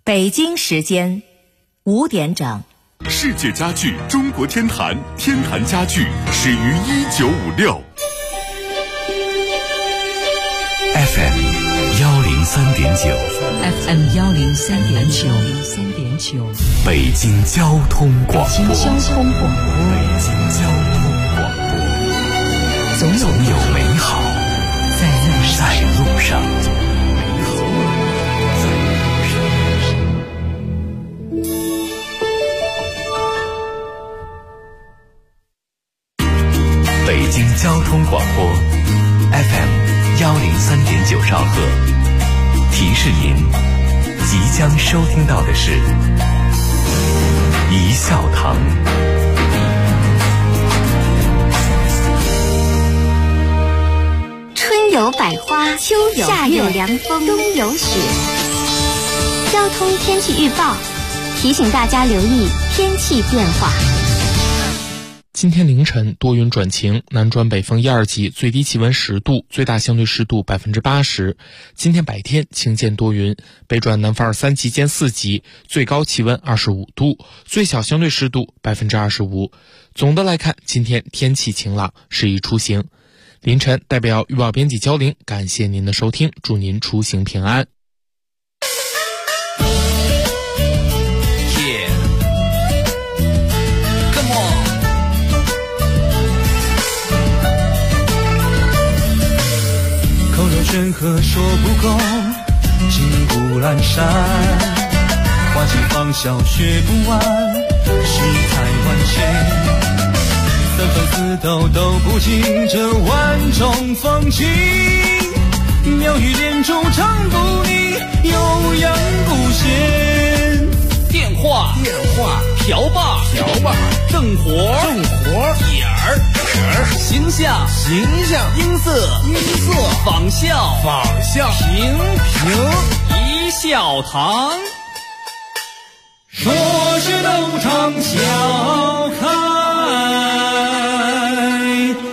北京时间5点整。 世界家具中国天坛，天坛家具始于1956。 FM 103.9 FM 103.9 北京交通广播。总有美好在路上。北京交通广播 FM 103.9兆赫，提示您即将收听到的是一笑堂。 春有百花，秋有夏有凉风，冬有雪。交通天气预报提醒大家留意天气变化。 今天凌晨多云转晴，南转北风1、2级，最低气温10度，最大相对湿度80%。今天白天晴间多云，北转南风2、3级见4级，最高气温25度，最小相对湿度25%。总的来看，今天天气晴朗，适宜出行。凌晨代表预报编辑焦玲，感谢您的收听，祝您出行平安。 山河说不够，金谷阑珊，花期芳笑学不完，世态万千，三分四斗都不尽这万种风情，妙语连珠唱不腻，悠扬不闲。 电话瓢把正活点儿形象音色仿效平一笑堂， 说是都唱笑开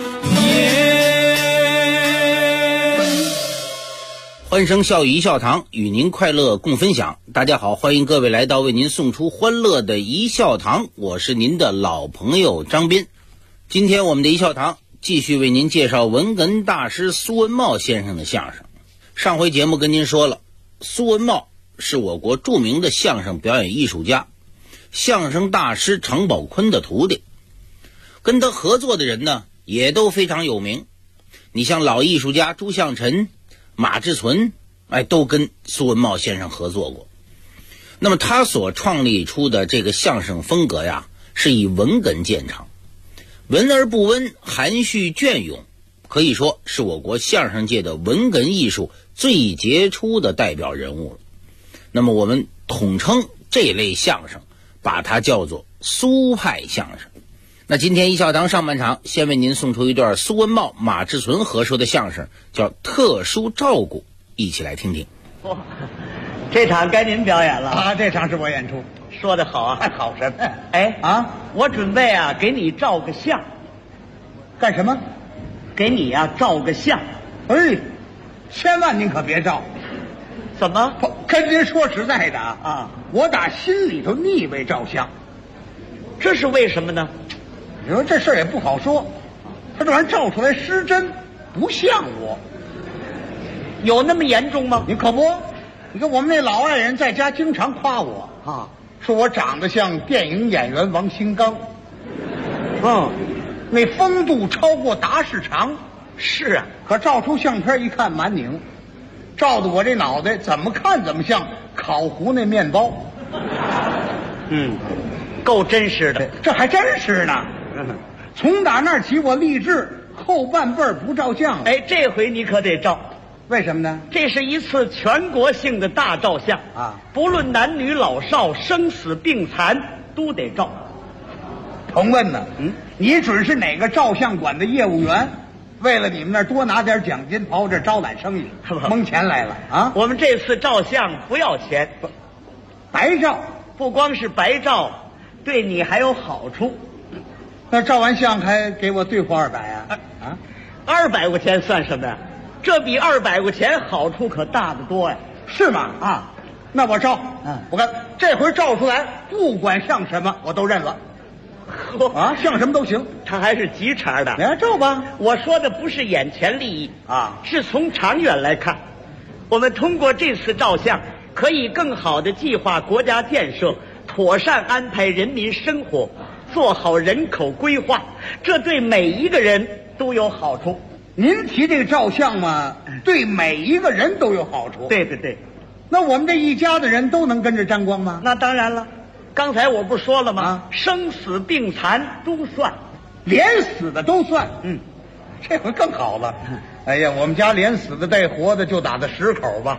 颜。 欢声笑语一笑堂，与您快乐共分享。大家好，欢迎各位来到为您送出欢乐的一笑堂，我是您的老朋友张斌。今天我们的一笑堂继续为您介绍文哏大师苏文茂先生的相声。上回节目跟您说了，苏文茂是我国著名的相声表演艺术家，相声大师常宝坤的徒弟，跟他合作的人呢也都非常有名。你像老艺术家朱向臣、马志存，都跟苏文茂先生合作过。那么他所创立出的这个相声风格呀，是以文哏见长，文而不温，含蓄隽永，可以说是我国相声界的文哏艺术最杰出的代表人物了。那么我们统称这类相声，把它叫做苏派相声。那今天一笑堂上半场先为您送出一段苏文茂、马志存合说的相声，叫《特殊照顾》，一起来听听。 这场该您表演了啊！这场是我演出， 说得好啊！ 还好什么？ 我准备给你照个相。 干什么？ 给你照个相。 千万您可别照。 怎么？ 跟您说实在的我打心里头腻味照相。 这是为什么呢？ 你说这事儿也不好说，他这玩意儿照出来失真，不像我。 有那么严重吗？ 你可不。你看我们那老爱人在家经常夸我说我长得像电影演员王新刚。那风度超过达世长。 是啊， 可照出相片一看蛮拧，照的我这脑袋怎么看怎么像烤糊那面包。 够真实的。 这还真是呢。从打那起我立志后半辈儿不照相了。 这回你可得照。 为什么呢？ 这是一次全国性的大照相不论男女老少、生死病残都得照。 甭问呢，你准是哪个照相馆的业务员，为了你们那儿多拿点奖金，跑我这招揽生意，蒙钱来了我们这次照相不要钱， 白照。 不光是白照，对你还有好处。 那照完相还给我兑付200 200块钱算什么呀？这比200块钱好处可大得多呀。 是吗？ 那我照。我看这回照出来，不管像什么我都认了。啊，像什么都行。 他还是急茬的。 来照吧。 我说的不是眼前利益啊， 是从长远来看。我们通过这次照相，可以更好的计划国家建设，妥善安排人民生活，做好人口规划，这对每一个人都有好处。 您提这个照相嘛，对每一个人都有好处。 对对对。 那我们这一家的人都能跟着沾光吗？ 那当然了。刚才我不是说了吗？生死病残都算， 连死的都算。这回更好了。哎呀，我们家连死的带活的就打的10口吧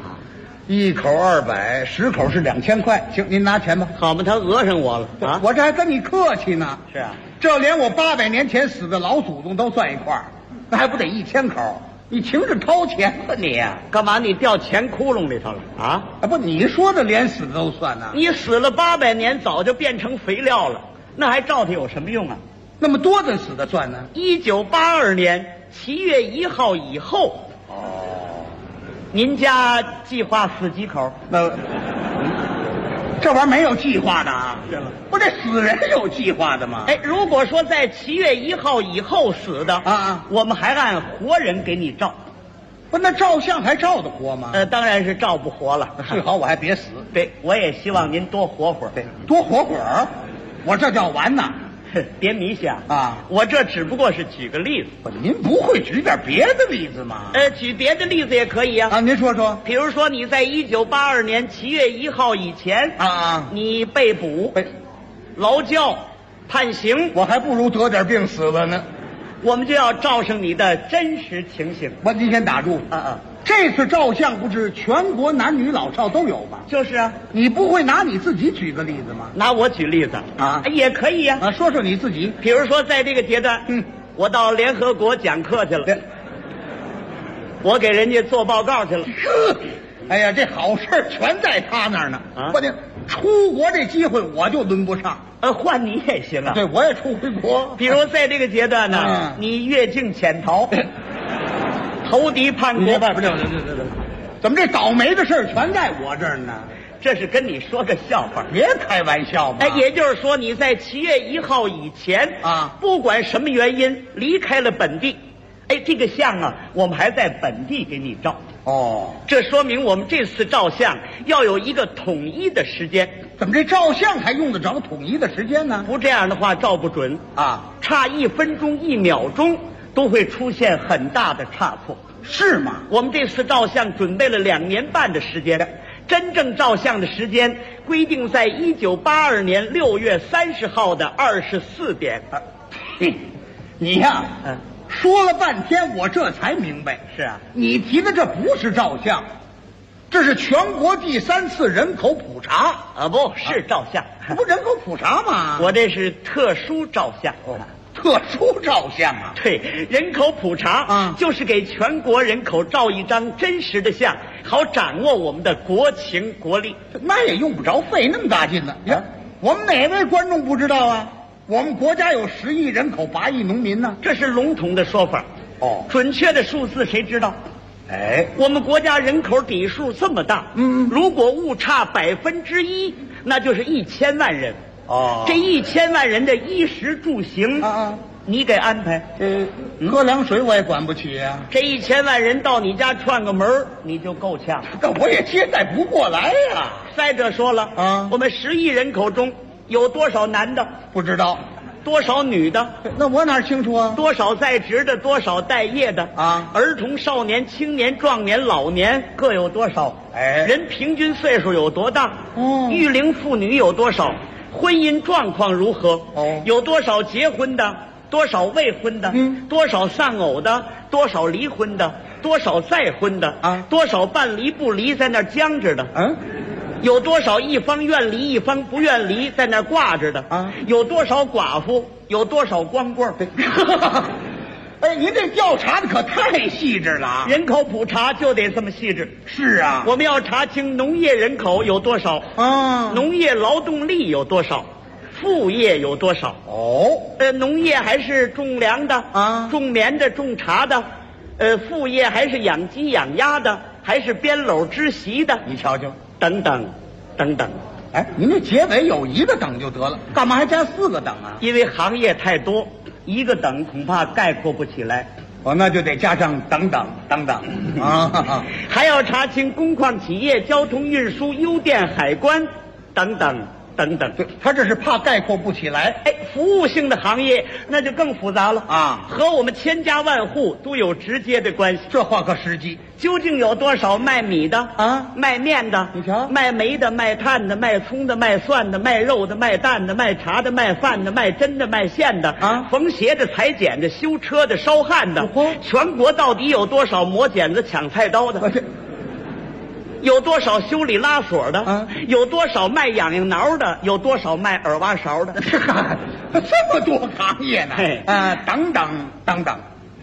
，1口200，10口是2000块。行，您拿钱吧。 好嘛，他讹上我了啊！ 我这还跟你客气呢。 是啊， 这连我800年前死的老祖宗都算一块儿，那还不得1000口？你情是掏钱吧你呀？ 干嘛你掉钱窟窿里头了啊？ 不，你说的连死的都算呢。 你死了800年，早就变成肥料了，那还照它有什么用啊？ 那么多的死的算呢 ？1982年7月1号以后。您家计划死几口？ 那这玩意儿没有计划的啊。不，这死人有计划的吗？ 哎，如果说在7月1号以后死的我们还按活人给你照。 不，那照相还照得活吗？ 当然是照不活了。 最好我还别死。 对，我也希望您多活会儿。 对，多活会儿，我这叫完呐。 别迷想啊！ 我这只不过是举个例子。 您不会举点别的例子吗？ 举别的例子也可以啊。 您说说。 比如说你在1982年7月1号以前你被捕、劳教、判刑， 我还不如得点病死了呢。 我们就要照上你的真实情形。 您先打住。这次照相不是全国男女老少都有吗？ 就是啊。 你不会拿你自己举个例子吗？ 拿我举例子也可以呀。 说说你自己。 比如说在这个阶段，我到联合国讲课去了，我给人家做报告去了。 哎呀，这好事全在他那儿呢。关键出国这机会我就轮不上。 换你也行啊。 对，我也出回国。 比如在这个阶段呢，你越境潜逃，投敌叛国。 怎么这倒霉的事全在我这儿呢？ 这是跟你说个笑话， 别开玩笑嘛。 也就是说你在7月1号以前不管什么原因离开了本地，这个相我们还在本地给你照。这说明我们这次照相要有一个统一的时间。 怎么这照相还用得着统一的时间呢？ 不这样的话照不准差1分钟1秒钟都会出现很大的差错。 是吗？ 我们这次照相准备了2年半的时间，真正照相的时间规定在1982年6月30号的24点。 你呀，说了半天我这才明白。 是啊， 你提的这不是照相，这是全国第3次人口普查不是照相， 不人口普查吗？ 我这是特殊照相。 特殊照相对，人口普查就是给全国人口照一张真实的相，好掌握我们的国情国力。 那也用不着费那么大劲呢。我们哪位观众不知道啊？我们国家有10亿人口，8亿农民呢。 这是笼统的说法。准确的数字谁知道？我们国家人口底数这么大，如果误差1%，那就是1000万人。这1000万人的衣食住行你给安排。 喝凉水我也管不起啊。 这1000万人到你家串个门你就够呛。 那我也接待不过来呀。 再者说了我们10亿人口中有多少男的？ 不知道。 多少女的？ 那我哪清楚啊？ 多少在职的，多少待业的儿童、少年、青年、壮年、老年各有多少？人平均岁数有多大？育龄妇女有多少？婚姻状况如何？有多少结婚的？多少未婚的？多少丧偶的？多少离婚的？多少再婚的？多少半离不离在那僵着的？有多少一方愿离一方不愿离在那挂着的？有多少寡妇？有多少光棍？ 您这调查的可太细致了。 人口普查就得这么细致。 是啊， 我们要查清农业人口有多少农业劳动力有多少，副业有多少。农业还是种粮的种棉的种茶的，副业还是养鸡养鸭的，还是编篓织席的。 你瞧瞧， 等等，等等。 哎，您这结尾有一个等就得了，干嘛还加4个等啊？ 因为行业太多，一个等恐怕概括不起来。 那就得加上等等等等啊， 还要查清工矿企业、交通运输、邮电、海关等等等等。 对，他这是怕概括不起来。 哎，服务性的行业那就更复杂了啊， 和我们千家万户都有直接的关系。 这话可实际。 究竟有多少卖米的啊， 卖面的， 你瞧， 卖煤的、卖炭的、卖葱的、卖蒜的、卖肉的、卖蛋的、卖茶的、卖饭的、卖针的、卖线的啊， 缝鞋的、裁剪的、修车的、烧焊的。全国到底有多少磨剪子、抢菜刀的？有多少修理拉锁的？ 啊， 有多少卖痒痒挠的？有多少卖耳挖勺的？ 这么多行业呢？等等等等。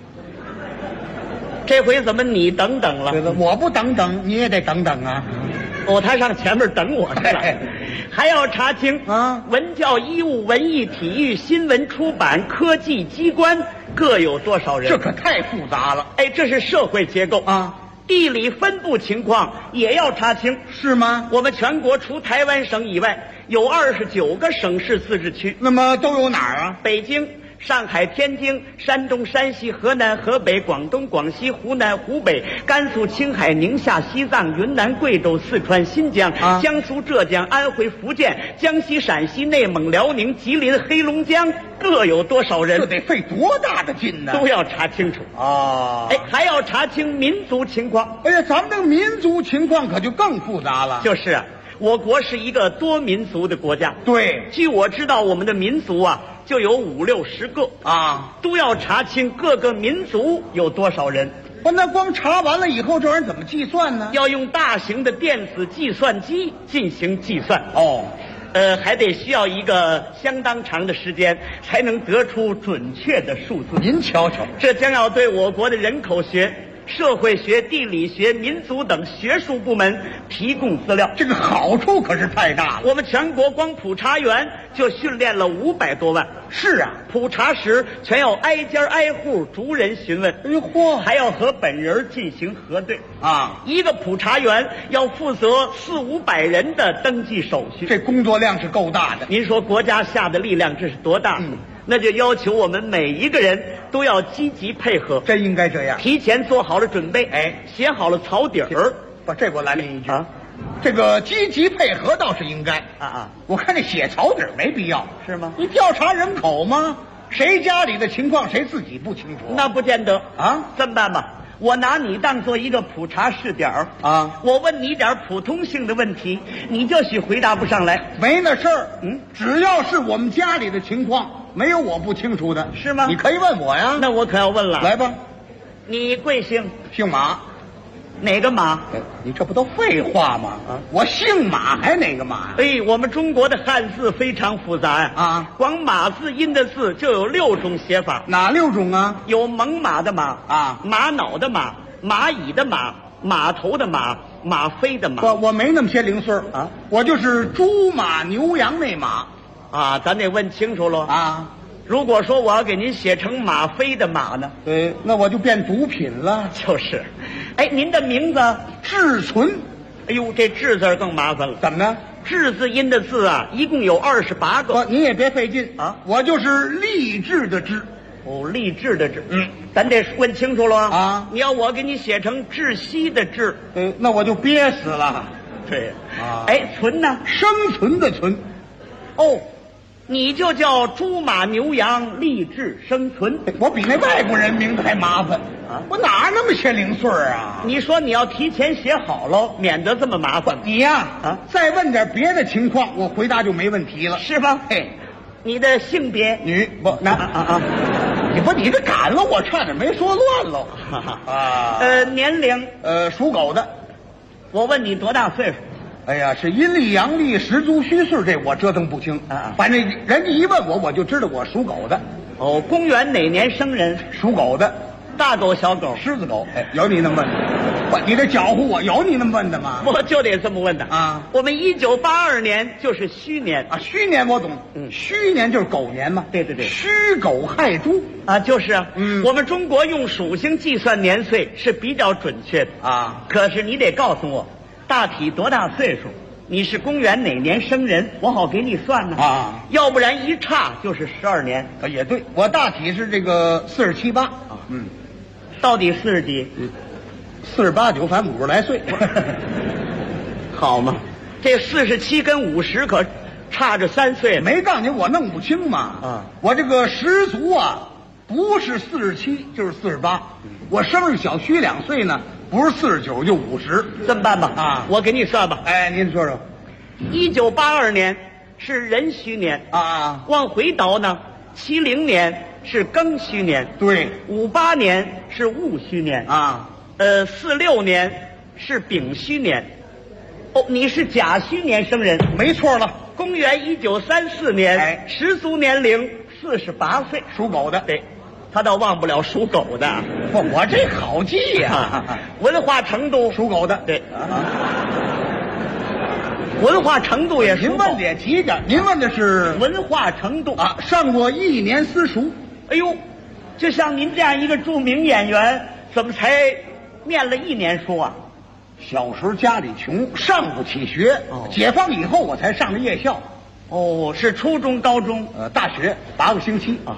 这回怎么你等等了？ 我不等等，你也得等等啊！ 他上前面等我去了。还要查清啊， 文教、医务、文艺、体育、新闻出版、科技机关各有多少人？ 这可太复杂了。 哎，这是社会结构啊。 地理分布情况也要查清。 是吗？ 我们全国除台湾省以外，有29个省市自治区。 那么都有哪儿啊？ 北京、上海、天津、山东、山西、河南、河北、广东、广西、湖南、湖北、甘肃、青海、宁夏、西藏、云南、贵州、四川、新疆、江苏、浙江、安徽、福建、江西、陕西、内蒙、辽宁、吉林、黑龙江各有多少人？ 这得费多大的劲呢？ 都要查清楚啊！ 哎，还要查清民族情况。 哎呀，咱们这个民族情况可就更复杂了。 就是啊，我国是一个多民族的国家。 对， 据我知道，我们的民族啊就有50-60个啊， 都要查清各个民族有多少人。 那光查完了以后，这玩意儿怎么计算呢？ 要用大型的电子计算机进行计算。还得需要一个相当长的时间，才能得出准确的数字。 您瞧瞧， 这将要对我国的人口学、社会学、地理学、民族等学术部门提供资料。 这个好处可是太大了。 我们全国光普查员就训练了500多万。 是啊， 普查时全要挨家挨户逐人询问。 哎呦嚯， 还要和本人进行核对啊！ 一个普查员要负责400-500人的登记手续， 这工作量是够大的。 您说国家下的力量这是多大？那就要求我们每一个人都要积极配合。 真应该这样， 提前做好了准备，写好了草底儿。 把这我来您一句啊， 这个积极配合倒是应该啊。 我看这写草底没必要， 是吗？ 你调查人口吗？谁家里的情况谁自己不清楚？ 那不见得啊。 这么办吧，我拿你当做一个普查试点啊， 我问你点普通性的问题，你就许回答不上来。 没那事儿，只要是我们家里的情况，没有我不清楚的， 是吗？ 你可以问我呀。 那我可要问了， 来吧。 你贵姓？ 姓马。 哪个马？ 你这不都废话吗？我姓马还哪个马？ 我们中国的汉字非常复杂呀！ 啊， 光马字音的字就有6种写法。 哪6种啊？ 有猛犸的马啊， 玛瑙的马，蚂蚁的马，码头的马，马飞的马。 我没那么些零碎啊，我就是猪马牛羊那马啊，咱得问清楚喽啊。 如果说我要给您写成马飞的马呢？ 对，那我就变毒品了。 就是，您的名字志存。 哎呦，这志字更麻烦了。 怎么呢？ 志字音的字啊，一共有28个。 你也别费劲啊，我就是励志的志。 励志的志。咱得问清楚了啊。 你要我给你写成窒息的志， 那我就憋死了。 对啊。 存呢？ 生存的存。 你就叫猪马牛羊励志生存。 我比那外国人名字还麻烦啊！我哪那么些零碎啊？ 你说你要提前写好了，免得这么麻烦。 你呀再问点别的情况，我回答就没问题了， 是吧？你的性别女不你这赶了我，差点没说乱喽啊！ 年龄属狗的。 我问你多大岁数？ 哎呀，是阴历阳历十足虚岁，这我折腾不清啊。反正人家一问我就知道我属狗的。 公元哪年生人？ 属狗的。 大狗小狗？ 狮子狗。有你那么问的？你这搅和我，有你那么问的吗？ 我就得这么问的啊。 我们1982年就是戌年啊，戌年我懂。戌年就是狗年嘛。 对。 戌狗亥猪啊，就是啊。我们中国用属性计算年岁是比较准确的啊。 可是你得告诉我。 大体多大岁数？你是公元哪年生人？我好给你算呢。 啊， 要不然一差就是12年。 也对，我大体是这个47、8。 到底40几 ？48、9，反正50来岁。 好嘛，这47跟50可差着3岁。 没告诉你我弄不清嘛。我这个十足啊，不是47就是48。我生日小虚2岁呢，不是49就50。 这么办吧，我给你算吧。 哎，您说说。 1982年是壬戌年啊， 往回倒呢，70年是庚戌年， 对 ，58年是戊戌年啊 ，46年是丙戌年。哦，你是甲戌年生人， 没错了。 公元1934年，十足年龄48岁， 属狗的。 对，他倒忘不了属狗的。 不，我这好记呀。 文化程度属狗的， 对。文化程度也是。 您问的也急点，您问的是文化程度啊，上过1年私塾。 哎呦，就像您这样一个著名演员，怎么才念了1年书啊？ 小时候家里穷，上不起学。解放以后我才上的夜校。 哦，是初中、高中、 大学8个星期啊。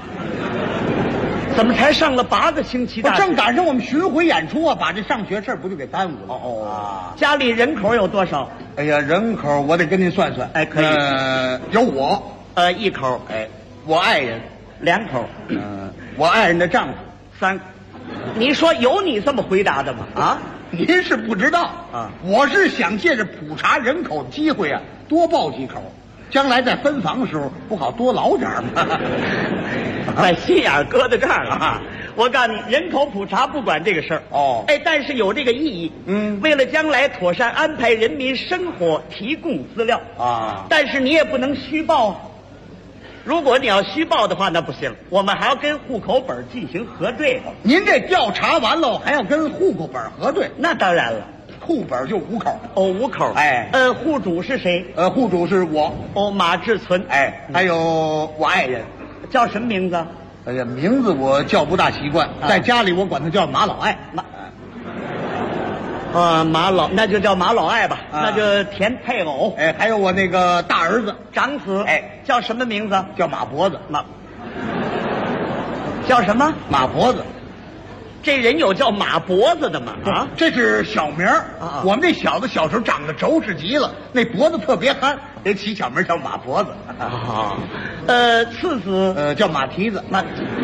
怎么才上了8个星期大学？ 正赶上我们巡回演出啊，把这上学事不就给耽误了？ 家里人口有多少？ 哎呀，人口我得跟您算算。 哎，可以。 有我 1口， 我爱人 2口， 我爱人的丈夫 3。你说有你这么回答的吗？啊， 您是不知道啊，我是想借着普查人口的机会啊，多报几口，将来在分房的时候不好多捞点吗？ 把心眼搁在这儿了啊！我告诉你，人口普查不管这个事儿但是有这个意义。为了将来妥善安排人民生活提供资料啊， 但是你也不能虚报。如果你要虚报的话，那不行，我们还要跟户口本进行核对。 您这调查完了还要跟户口本核对？ 那当然了， 户本就5口。 5口。户主是谁？ 户主是我。 马志存。 还有我爱人。 叫什么名字？ 哎呀，名字我叫不大习惯，在家里我管他叫马老爱。 那就叫马老爱吧，那就填配偶。 还有我那个大儿子长子，叫什么名字？ 叫马脖子。 叫什么？ 马脖子。 这人有叫马脖子的吗？啊， 这是小名啊。我们这小子小时候长得轴实极了，那脖子特别憨，得起小名叫马脖子。 次子叫马蹄子。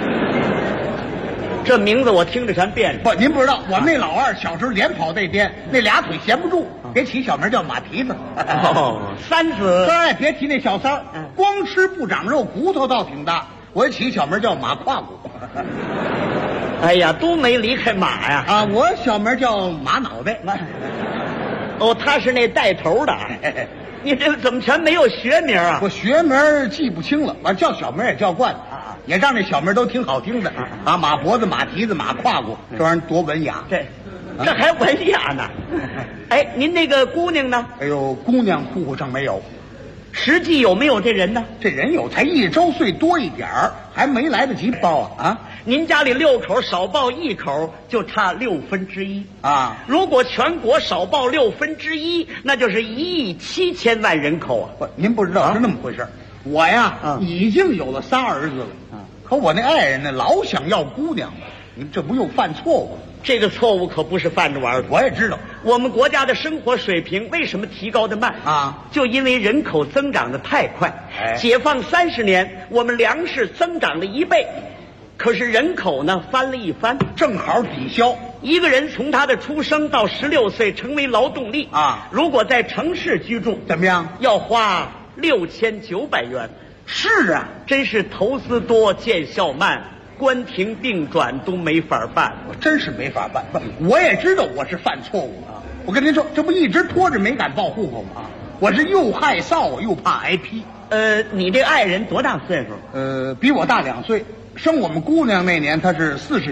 这名字我听着全别扭。 不，您不知道，我们那老二小时候连跑带颠，那俩腿闲不住，给起小名叫马蹄子。 三子， 别提那小三儿，光吃不长肉，骨头倒挺大，我起小名叫马胯骨。 哎呀，都没离开马呀！ 我小名叫马脑袋。 他是那带头的。你这怎么全没有学名啊？ 我学名记不清了，我叫小名也叫惯了，也让这小名都挺好听的马脖子、马蹄子、马胯骨，这玩意儿多文雅。 这还文雅呢。您那个姑娘呢？ 哎呦，姑娘户口上没有。 实际有没有这人呢？ 这人有，才1周岁多一点儿，还没来得及报啊！ 您家里6口少报1口，就差1/6 啊！ 如果全国少报1/6，那就是1.7亿人口啊！ 您不知道是那么回事。我呀，已经有了3儿子了，可我那爱人呢，老想要姑娘，你这不又犯错误了？ 这个错误可不是犯着玩的。 我也知道， 我们国家的生活水平为什么提高的慢就因为人口增长的太快。解放30年，我们粮食增长了1倍，可是人口呢翻了1番， 正好抵消。 一个人从他的出生到16岁成为劳动力如果在城市居住， 怎么样？ 要花6900元。 是啊， 真是投资多，见效慢。关停并转都没法办， 我真是没法办。我也知道我是犯错误我跟您说，这不一直拖着没敢报户口吗？我是又害臊又怕挨批。 你这爱人多大岁数？ 比我大2岁，生我们姑娘那年她是49。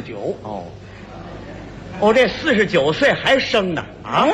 这49岁还生呢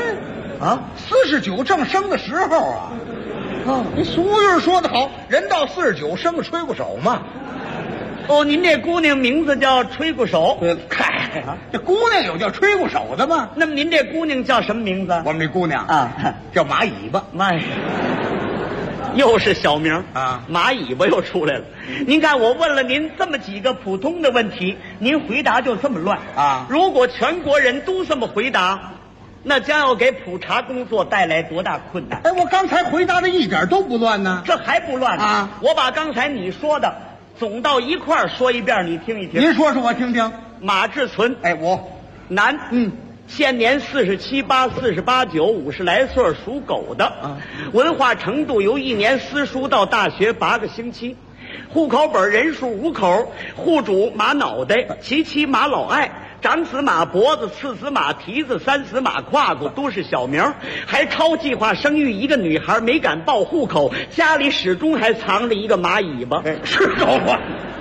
？49正生的时候啊。你俗语说得好，人到49生个吹鼓手嘛。 您这姑娘名字叫吹鼓手。 嗨， 哎，这姑娘有叫吹鼓手的吗？ 那么您这姑娘叫什么名字？ 我们这姑娘啊， 叫马尾巴。 妈呀，又是小名啊， 马尾巴又出来了。您看，我问了您这么几个普通的问题，您回答就这么乱啊！ 如果全国人都这么回答，那将要给普查工作带来多大困难？ 哎，我刚才回答的一点都不乱呢。 这还不乱啊？ 我把刚才你说的总到一块儿说一遍，你听一听。 您说说我听听。 马志存， 哎，我男，现年47、8、48、9，50来岁，属狗的。文化程度由1年私塾到大学8个星期。户口本人数5口，户主马脑袋，其妻马老爱，长子马脖子，次子马蹄子，三子马胯骨，都是小名。还超计划生育一个女孩，没敢报户口，家里始终还藏着一个马尾巴。 是狗啊！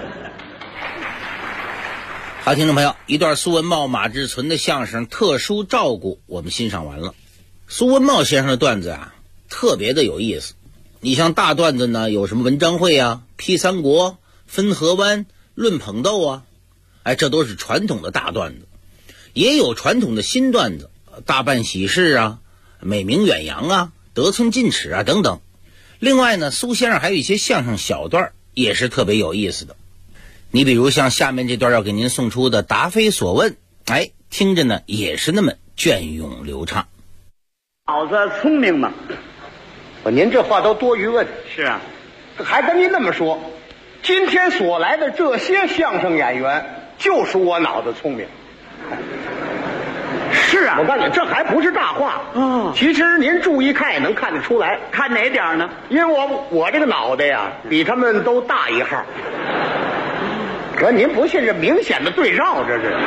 好，听众朋友，一段苏文茂、马志存的相声《特殊照顾》我们欣赏完了。苏文茂先生的段子啊，特别的有意思。你像大段子呢，有什么文章会啊、批三国、分河湾、论捧逗啊，哎，这都是传统的大段子。也有传统的新段子，大办喜事啊、美名远扬啊、得寸进尺啊等等。另外呢，苏先生还有一些相声小段也是特别有意思的。你比如像下面这段要给您送出的答非所问，哎，听着呢也是那么隽永流畅。 脑子聪明吗？ 您这话都多余问。 是啊， 还跟您那么说，今天所来的这些相声演员，就是我脑子聪明。 是啊， 我告诉你，这还不是大话。其实您注意看也能看得出来。 看哪点呢？ 因为我这个脑袋呀，比他们都大一号。可您不信，这明显的对照，这是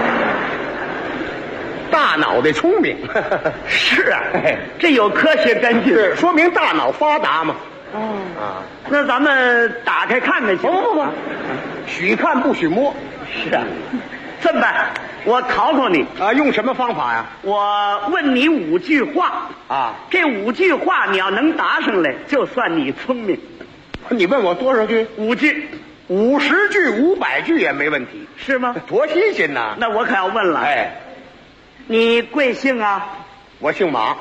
大脑袋聪明。 是啊，这有科学根据， 是说明大脑发达嘛。 那咱们打开看看行吗？ 不，许看不许摸。 是啊，这么办，我考考你啊，用什么方法呀？ 我问你5句话啊， 这5句话你要能答上来，就算你聪明。 你问我多少句 ？5句。 50句、500句也没问题， 是吗？ 多新鲜呐！ 那我可要问了， 哎， 你贵姓啊？ 我姓马。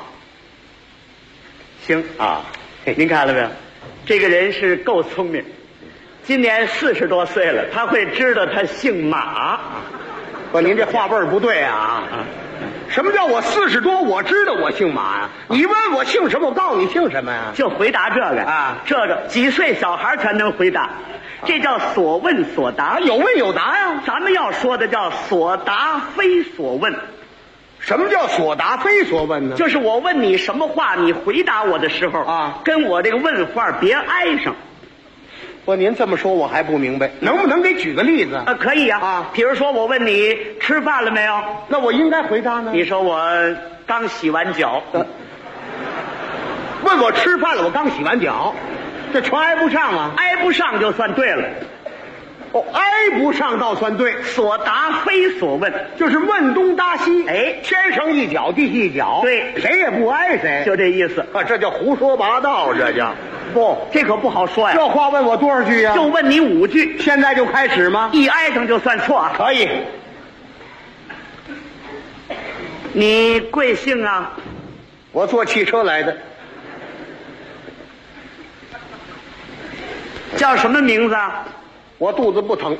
行啊，您看了没有？这个人是够聪明，今年40多岁了，他会知道他姓马。 不，您这话辈儿不对啊！什么叫我40多？我知道我姓马呀！你问我姓什么，我告诉你姓什么呀？ 就回答这个啊， 这个几岁小孩全能回答，这叫所问所答， 有问有答呀。 咱们要说的叫所答非所问。 什么叫所答非所问呢？ 就是我问你什么话，你回答我的时候啊， 跟我这个问话别挨上。 不，您这么说我还不明白，能不能给举个例子？ 可以啊。比如说我问你吃饭了没有， 那我应该回答呢？ 你说我刚洗完脚。 问我吃饭了，我刚洗完脚，这全挨不上啊！ 挨不上就算对了。 挨不上倒算对。 所答非所问， 就是问东答西， 哎， 天上一脚地一脚， 对， 谁也不挨谁， 就这意思啊！这叫胡说八道，这叫不，这可不好说呀。 这话问我多少句呀？ 就问你5句。 现在就开始吗？ 一挨上就算错啊。 可以。 你贵姓啊？ 我坐汽车来的。 叫什么名字啊？ 我肚子不疼。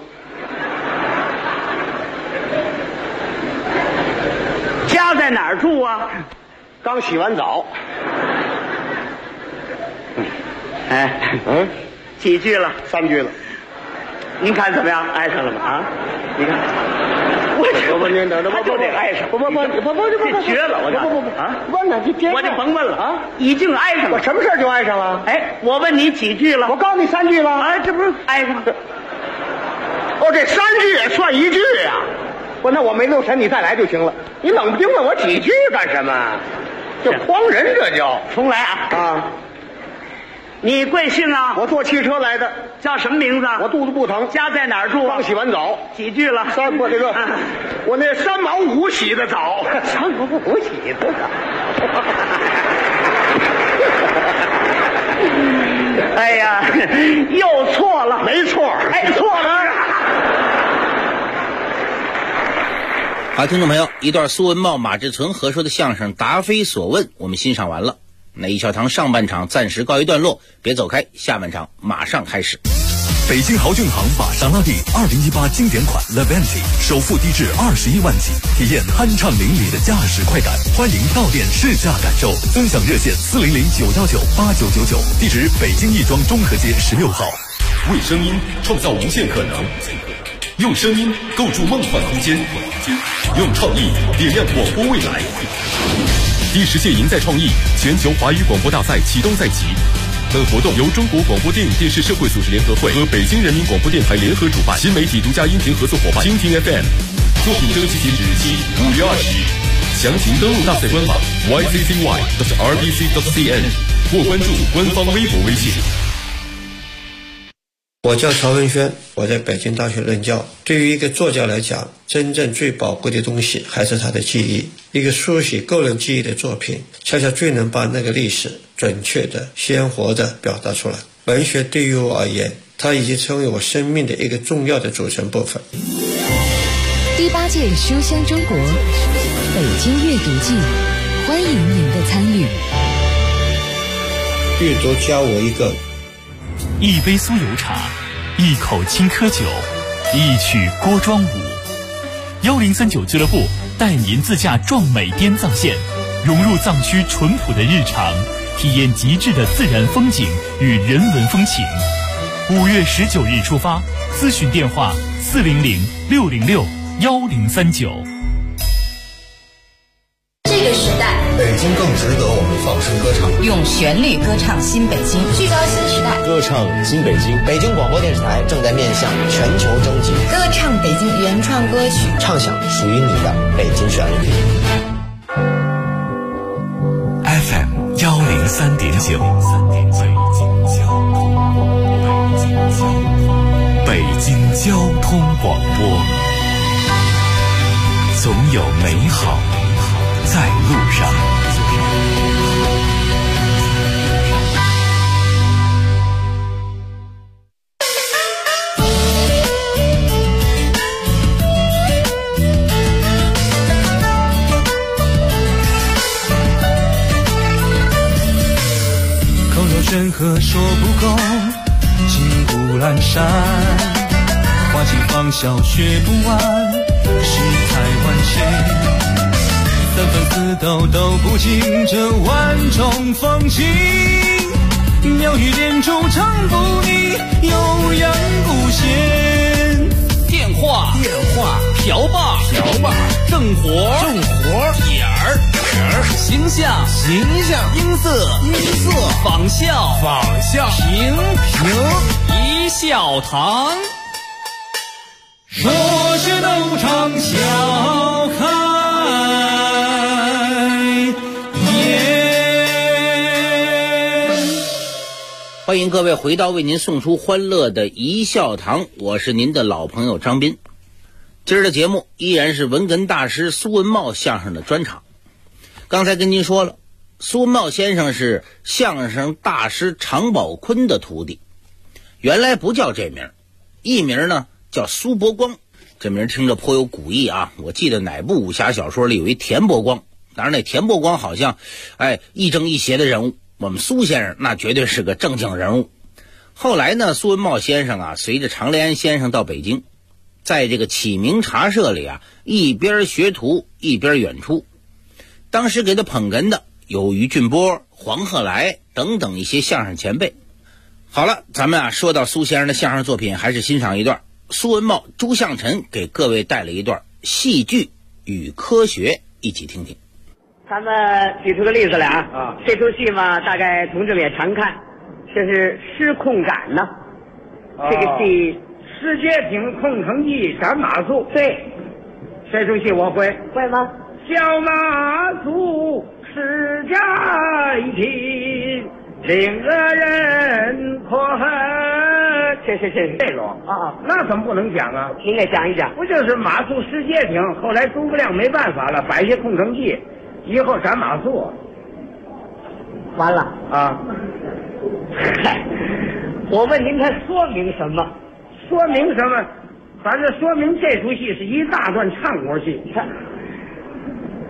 家在哪儿住啊？ 刚洗完澡。 哎，几句了 ？3句了。 您看怎么样？挨上了吗？啊，你看， 您等着， 他就得挨上。 不， 这绝了！我不啊，问了我就甭问了啊，已经挨上了。 我什么事就挨上了？ 哎，我问你几句了？ 我告诉你3句了。 啊，这不是挨上了？ 这3句也算1句呀？不，那我没留神，你再来就行了。你冷不丁问我几句干什么？这诓人，这叫。 重来啊！你贵姓啊？ 我坐汽车来的。 叫什么名字？ 我肚子不疼。 家在哪儿住？ 刚洗完澡。 几句了？ 我那3毛5洗的澡。 3毛5洗的澡。哎呀，又错了。 没错。 哎，错了。 好，听众朋友，一段苏文茂、马志存合说的相声《答非所问》我们欣赏完了。那一笑堂上半场暂时告一段落，别走开，下半场马上开始。 北京豪骏行玛莎拉蒂2018经典款 Levante 首付低至21万起，体验酣畅淋漓的驾驶快感。欢迎到店试驾感受，尊享热线400-919-8999，地址北京亦庄中和街16号。 为声音创造无限可能，用声音构筑梦幻空间，用创意点亮广播未来。第10届赢在创意全球华语广播大赛启动赛期。本活动由中国广播电影电视社会组织联合会和北京人民广播电台联合主办，新媒体独家音频合作伙伴蜻蜓 FM。作品征集截止日期5月20日，详情登录大赛官网 yccy.rbc.cn 或关注官方微博微信。 我叫曹文轩，我在北京大学任教。对于一个作家来讲，真正最宝贵的东西还是他的记忆。一个书写个人记忆的作品，恰恰最能把那个历史准确的、鲜活的表达出来。文学对于我而言，它已经成为我生命的一个重要的组成部分。 第8届书香中国北京阅读季，欢迎您的参与。 阅读教我一个。 一杯酥油茶，一口青稞酒，一曲锅庄舞。1039俱乐部带您自驾壮美滇藏线，融入藏区淳朴的日常，体验极致的自然风景与人文风情。5月19日出发，咨询电话400-606-1039。 这个时代， 北京更值得我们放声歌唱， 用旋律歌唱新北京，聚焦新时代， 歌唱新北京。 北京广播电视台正在面向全球征集， 歌唱北京原创歌曲， 畅想属于你的北京旋律。 FM 103.9，北京交通广播，总有美好在路上。 口若悬河说不够，金谷阑珊，花期芳笑学不完，世态万千。3分4斗都不尽这万种风情，妙语连珠唱不腻，悠扬不闲。 电话瓢把正活眼儿形象音色仿效平一笑堂， 说学逗唱笑开欢迎各位回到为您送出欢乐的一笑堂，我是您的老朋友张斌。今儿的节目依然是文哏大师苏文茂相声的专场。刚才跟您说了，苏文茂先生是相声大师常宝坤的徒弟，原来不叫这名，艺名呢叫苏伯光，这名听着颇有古意啊。我记得哪部武侠小说里有一田伯光，当然那田伯光好像亦正亦邪的人物，我们苏先生那绝对是个正经人物。后来呢，苏文茂先生啊，随着常连安先生到北京，在这个启明茶社里啊，一边学徒一边演出。当时给他捧哏的有于俊波、黄鹤来等等一些相声前辈。好了，咱们啊说到苏先生的相声作品，还是欣赏一段苏文茂、朱向臣给各位带了一段戏剧与科学，一起听听。 咱们举出个例子来啊，这出戏嘛，大概同志们也常看，这是失控感呢。这个戏世界艇空城计斩马谡，对，这出戏我会吗？小马谡世家一品，令恶人可恨。是这种啊，那怎么不能讲啊？您给讲一讲。不就是马谡失街艇，后来诸葛亮没办法了，摆下空城计，以后斩马谡，完了啊！我问您，它说明什么？说明什么？反正说明这出戏是一大段唱活戏。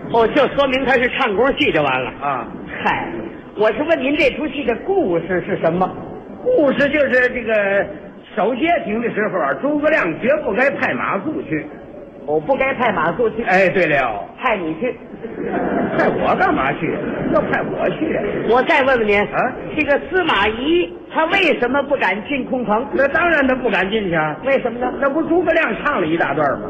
哦，就说明他是唱功戏就完了啊。 嗨，我是问您这出戏的故事是什么？ 故事就是这个守街亭的时候啊，诸葛亮绝不该派马谡去。 我不该派马谡去。 哎，对了， 派你去。 派我干嘛去？要派我去。 我再问问您啊， 这个司马懿他为什么不敢进空城？ 那当然他不敢进去啊。 为什么呢？ 那不诸葛亮唱了一大段吗？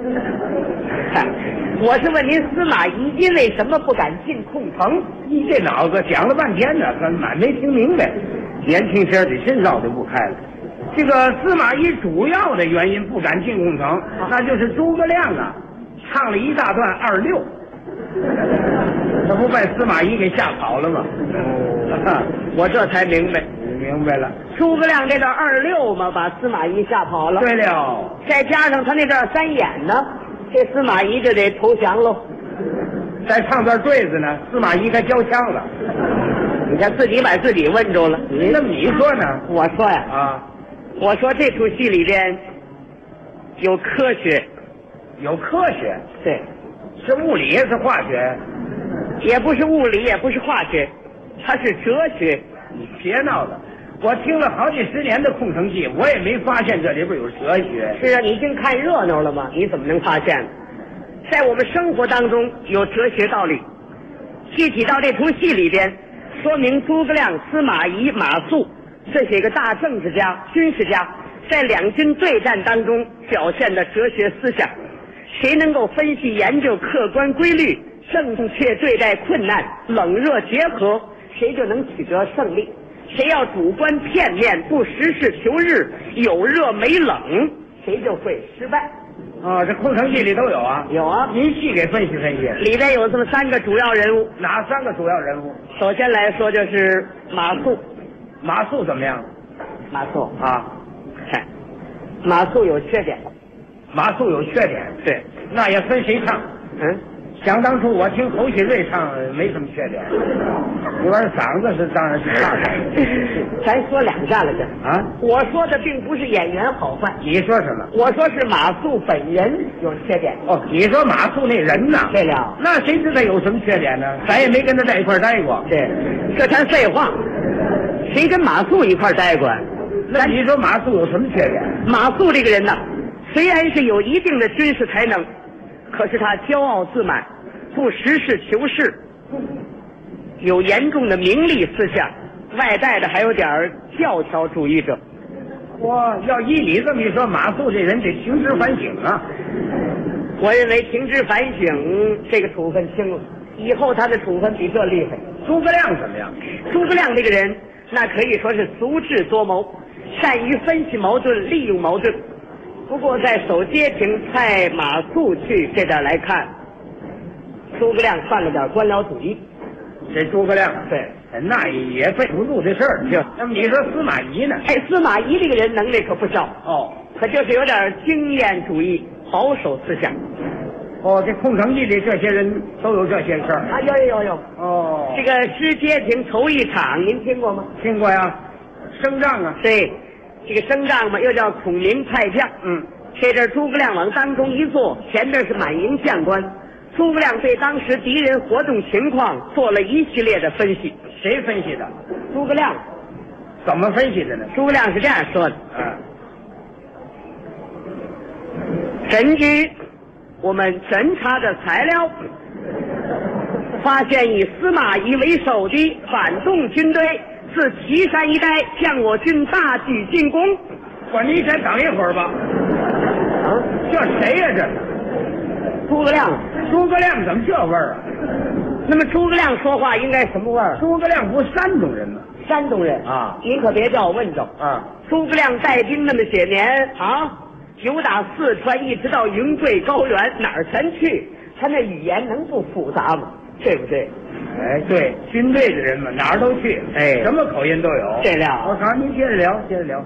我是问您，司马懿因为什么不敢进空城？ 你这脑子讲了半天呢，可满没听明白。年轻时得真绕得不开了。这个司马懿主要的原因不敢进空城，那就是诸葛亮啊，唱了一大段26，他不把司马懿给吓跑了吗？ 我这才明白。 明白了， 诸葛亮这段26嘛，把司马懿吓跑了。 对了， 再加上他那段3演呢，这司马懿就得投降喽。 再唱段对子呢，司马懿该交枪了。 你看自己把自己问住了。 那么你说呢？ 我说呀， 啊， 我说这出戏里边有科学， 有科学， 对， 是物理是化学？ 也不是物理，也不是化学，它是哲学。 你别闹了，我听了好几十年的空城计，我也没发现这里边有哲学。 是啊，你净看热闹了吗？你怎么能发现？在我们生活当中有哲学道理，具体到这出戏里边，说明诸葛亮、司马懿、马谡这些个大政治家、军事家在两军对战当中表现的哲学思想。谁能够分析研究客观规律，正确对待困难，冷热结合，谁就能取得胜利。谁要主观片面，不实事求是，有热没冷，谁就会失败。 哦，这空城计里都有啊？ 有啊。 您细给分析分析。 里边有这么3个主要人物。 哪3个主要人物？ 首先来说就是马谡。 马谡怎么样？ 马谡啊， 嗨，马谡有缺点。 马谡有缺点？ 对， 那也分谁唱。想当初我听侯喜瑞唱没什么缺点，你玩嗓子是当然是差的。 咱说两下了这啊， 我说的并不是演员好坏。 你说什么？ 我说是马谡本人有缺点。 哦，你说马谡那人呢？ 对了， 那谁知道有什么缺点呢？咱也没跟他在一块待过。 对，这谈废话，谁跟马谡一块待过？ 那你说马谡有什么缺点？ 马谡这个人呢，虽然是有一定的军事才能，可是他骄傲自满，不实事求是，有严重的名利思想，外带的还有点教条主义者。 哇，要依你这么一说，马谡这人得停职反省啊！ 我认为停职反省这个处分轻了，以后他的处分比这厉害。 诸葛亮怎么样？ 诸葛亮这个人，那可以说是足智多谋，善于分析矛盾，利用矛盾。不过在守街亭派马谡去这点来看，诸葛亮犯了点官僚主义。 这诸葛亮对， 那也背不住这事儿。那么你说司马懿呢？ 哎，司马懿这个人能力可不小哦， 可就是有点经验主义、保守思想。 哦，这空城计里这些人都有这些事儿啊，有。 哦， 这个诗街亭头一场您听过吗？ 听过呀，升帐啊。 对，这个升帐嘛，又叫孔明派将。这阵诸葛亮往当中一坐，前面是满营将官。诸葛亮对当时敌人活动情况做了一系列的分析。 谁分析的？ 诸葛亮。 怎么分析的呢？ 诸葛亮是这样说的：根据我们侦查的材料，发现以司马懿为首的反动军队自岐山一带向我军大举进攻。 你先等一会儿吧。这谁呀？这是诸葛亮。 诸葛亮怎么这味儿啊？ 那么诸葛亮说话应该什么味儿？ 诸葛亮不是山东人吗？ 山东人啊， 您可别叫我问着啊。 诸葛亮带兵那么些年啊，由打四川一直到云贵高原，哪儿全去，他那语言能不复杂吗？对不对？ 哎，对，军队的人嘛，哪儿都去， 哎， 什么口音都有。 这了， 我好，您接着聊，接着聊。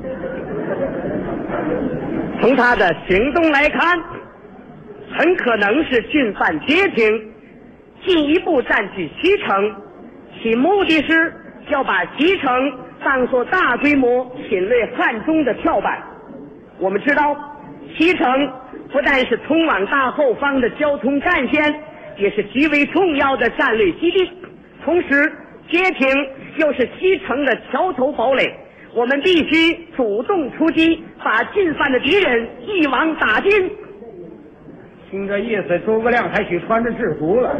从他的行动来看，很可能是进犯街亭，进一步占据西城，其目的是要把西城当作大规模侵略汉中的跳板。我们知道，西城不但是通往大后方的交通干线， 也是极为重要的战略基地。同时，街亭又是西城的桥头堡垒，我们必须主动出击，把进犯的敌人一网打尽。 听这意思，诸葛亮还许穿着制服了。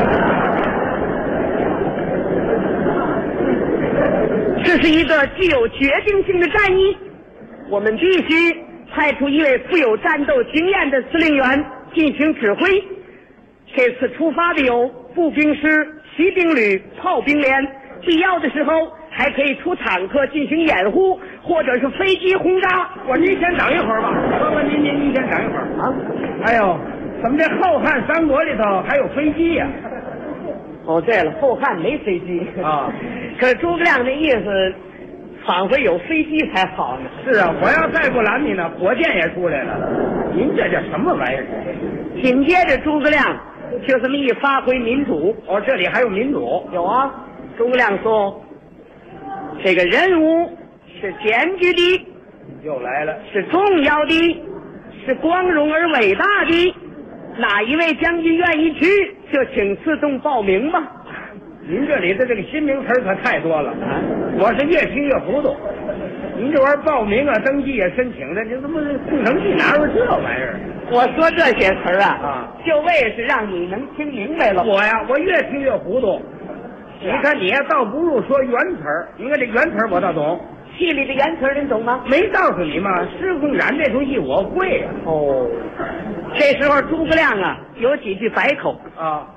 这是一个具有决定性的战役，我们必须派出一位富有战斗经验的司令员进行指挥。这次出发的有步兵师、骑兵旅、炮兵连，必要的时候还可以出坦克进行掩护，或者是飞机轰炸。 您先等一会儿吧，您先等一会儿啊！哎呦，怎么这后汉三国里头还有飞机呀？ 哦，对了，后汉没飞机啊。 可是诸葛亮的意思，仿佛有飞机才好呢。 是啊，我要再不拦你呢，火箭也出来了。您这叫什么玩意儿？ 紧接着诸葛亮就这么一发挥民主。 哦，这里还有民主？ 有啊。诸葛亮说，这个任务是艰巨的， 又来了， 是重要的，是光荣而伟大的。哪一位将军愿意去，就请自动报名吧。 您这里的这个新名词可太多了，我是越听越糊涂。您这玩意儿报名啊、登记啊、申请的，你怎么空城计哪有这玩意儿？ 我说这些词儿啊，就为是让你能听明白了。 我越听越糊涂。你看你呀，倒不如说原词儿。你看这原词儿我倒懂， 戏里的原词儿您懂吗？ 没告诉你吗？施公然这出戏我会呀。 哦，这时候诸葛亮啊有几句百口啊。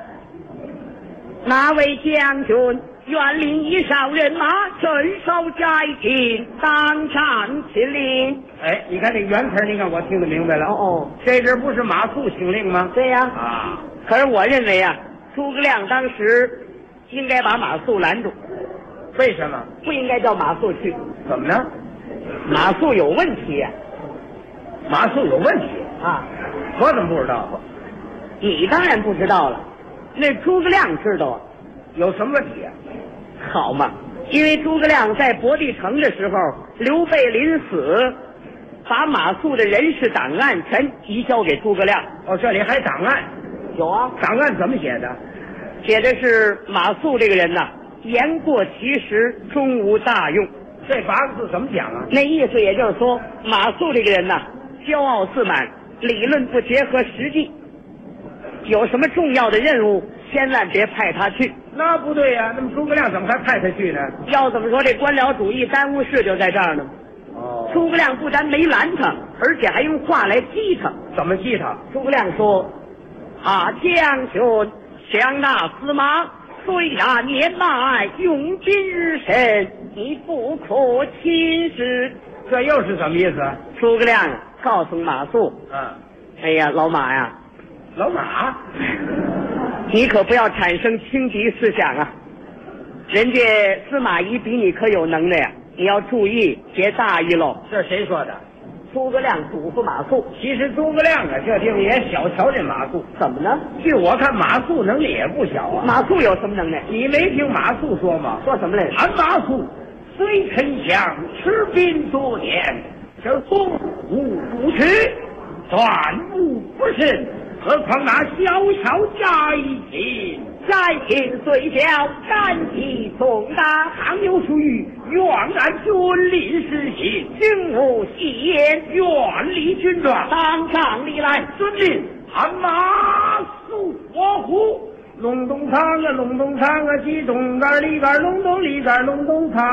哪位将军愿领一哨人马镇守寨亭，当场亲临？ 哎，你看这原词，你看我听得明白了。 哦， 这阵不是马谡请令吗？ 对呀。 啊， 可是我认为啊，诸葛亮当时应该把马谡拦住。 为什么？ 不应该叫马谡去。 怎么呢？ 马谡有问题呀。 马谡有问题啊？ 我怎么不知道？ 你当然不知道了。那诸葛亮知道啊， 有什么问题啊？ 好嘛，因为诸葛亮在博地城的时候，刘备临死，把马谡的人事档案全移交给诸葛亮。 哦，这里还档案？ 有啊。 档案怎么写的？ 写的是马谡这个人呐，言过其实，终无大用。 这8个字怎么讲啊？ 那意思也就是说，马谡这个人呐，骄傲自满，理论不结合实际。有什么重要的任务，千万别派他去。 那不对呀，那么诸葛亮怎么还派他去呢？ 要怎么说，这官僚主义耽误事就在这儿呢。 哦， 诸葛亮不但没拦他，而且还用话来激他。 怎么激他？ 诸葛亮说：“将军想那司马，虽然年迈，用尽日深，你不可轻视。” 这又是什么意思？ 诸葛亮告诉马谡：“哎呀，老马呀。” 老马， 你可不要产生轻敌思想啊！人家司马懿比你可有能耐呀，你要注意，别大意喽。 这谁说的？ 诸葛亮嘱咐马谡。 其实诸葛亮啊，这地方也小瞧这马谡。 怎么呢？ 据我看，马谡能力也不小啊。 马谡有什么能耐？ 你没听马谡说吗？ 说什么来着？ 俺马谡虽丞相，持兵多年，这攻无不取，断无不胜。何况那小小寨亭， 寨亭虽小，战绩重大， 倘有属于愿按军令施行， 军无戏言， 愿立军状， 当场立来， 遵命。俺马谡我虎，隆咚堂啊，隆咚堂啊，鸡咚杆里杆，隆咚里杆，隆咚堂。